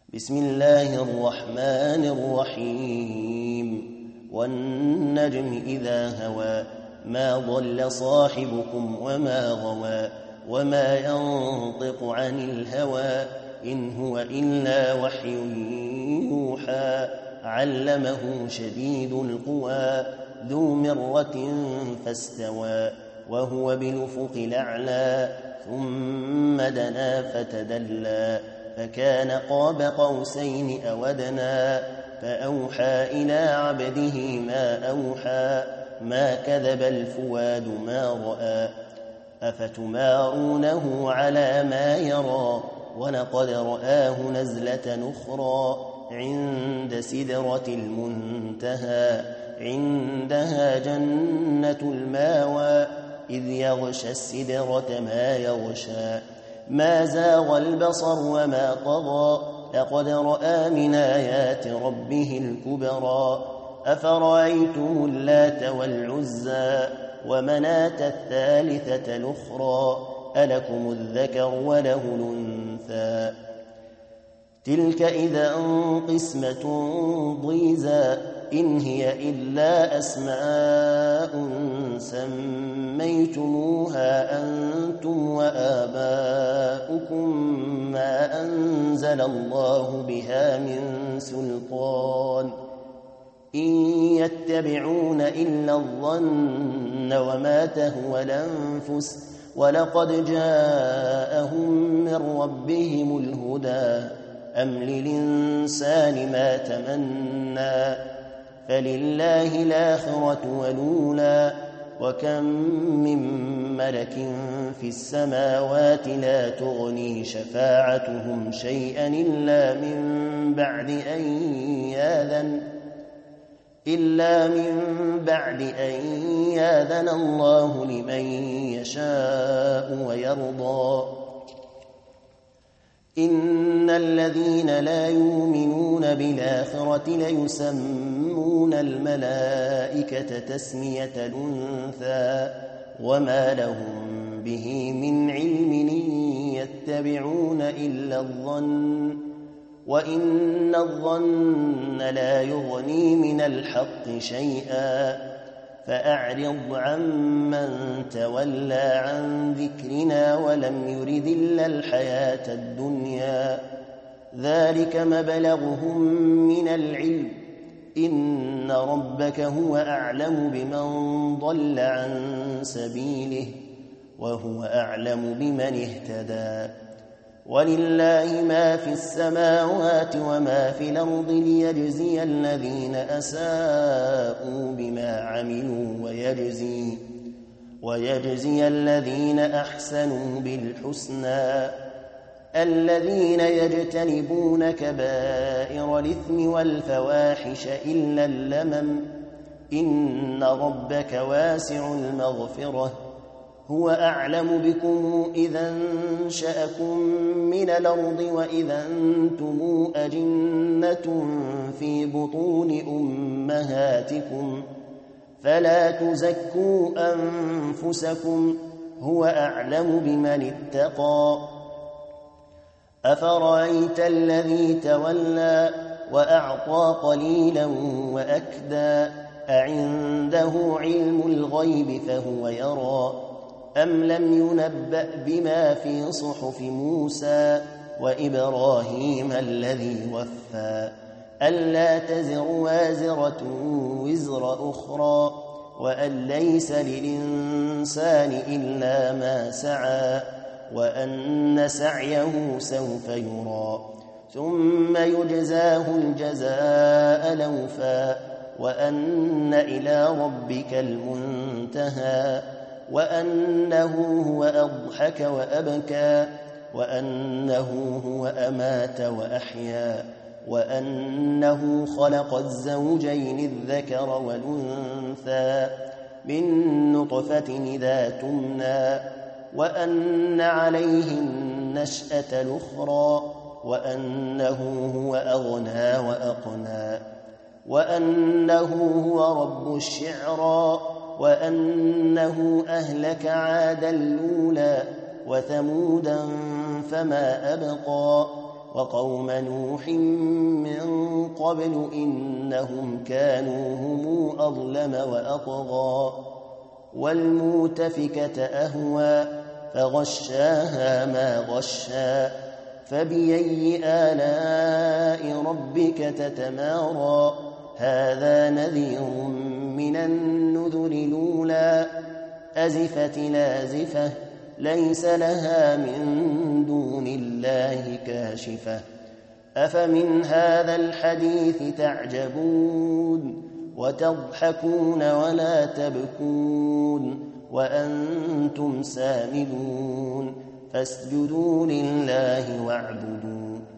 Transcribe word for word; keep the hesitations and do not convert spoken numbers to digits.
بسم الله الرحمن الرحيم والنجم إذا هوى ما ضل صاحبكم وما غوى وما ينطق عن الهوى إن هو إلا وحي يوحى علمه شديد القوى ذو مرة فاستوى وهو بالأفق الأعلى ثم دنا فتدلى فكان قاب قوسين أو أدنى فأوحى إلى عبده ما أوحى ما كذب الفؤاد ما رأى أفتمارونه على ما يرى ولقد رآه نزلة أخرى عند سدرة المنتهى عندها جنة الماوى إذ يغشى السدرة ما يغشى ما زاغ البصر وما طغى لقد رأى من آيات ربه الكبرى أفرأيتم اللات والعزى ومناة الثالثة الأخرى ألكم الذكر وله الأنثى تلك إذا قسمة ضيزى إن هي إلا أسماء سميتموها أنتم وآباؤكم ما أنزل الله بها من سلطان إن يتبعون إلا الظن وما تهوى الأنفس ولقد جاءهم من ربهم الهدى أم للإنسان ما تمنى فلله الآخرة والأولى وكم من ملك في السماوات لا تغني شفاعتهم شيئا إلا من بعد أن يأذن إلا من بعد أن يأذن الله لمن يشاء ويرضى إن الذين لا يؤمنون بالآخرة ليسمون الملائكة تسمية الأنثى وما لهم به من علم يتبعون إلا الظن وإن الظن لا يغني من الحق شيئا فأعرض عمن تولى عن ذكرنا ولم يرد إلا الحياة الدنيا ذلك مبلغهم من العلم إن ربك هو أعلم بمن ضل عن سبيله وهو أعلم بمن اهتدى ولله ما في السماوات وما في الأرض ليجزي الذين أساءوا بما عملوا ويجزي, ويجزي الذين أحسنوا بالحسنى الذين يجتنبون كبائر الإثم والفواحش إلا اللمم إن ربك واسع المغفرة هو أعلم بكم إذا انشأكم من الأرض وإذا أنتم أجنة في بطون أمهاتكم فلا تزكوا أنفسكم هو أعلم بمن اتقى أفرأيت الذي تولى وأعطى قليلا وأكدى أعنده علم الغيب فهو يرى أم لم ينبأ بما في صحف موسى وإبراهيم الذي وفى ألا تزر وازرة وزر أخرى وأن ليس للإنسان إلا ما سعى وأن سعيه سوف يرى ثم يجزاه الجزاء الأوفى وأن إلى ربك المنتهى وأنه هو أضحك وأبكى وأنه هو أمات وأحيا وأنه خلق الزوجين الذكر والأنثى من نطفة إذا تمنى وأن عليه النشأة الأخرى وأنه هو أغنى وأقنى وأنه هو رب الشعرى وأنه أهلك عادا الأولى وثمودا فما أبقى وقوم نوح من قبل إنهم كانوا هم أظلم وأطغى والمؤتفكة أهوى فغشاها ما غشا فبأي آلاء ربك تتمارى هذا نذير من النذر الأولى أزفت لازفة ليس لها من دون الله كاشفة أفمن هذا الحديث تعجبون وتضحكون ولا تبكون وأنتم سامدون فاسجدوا لله واعبدوا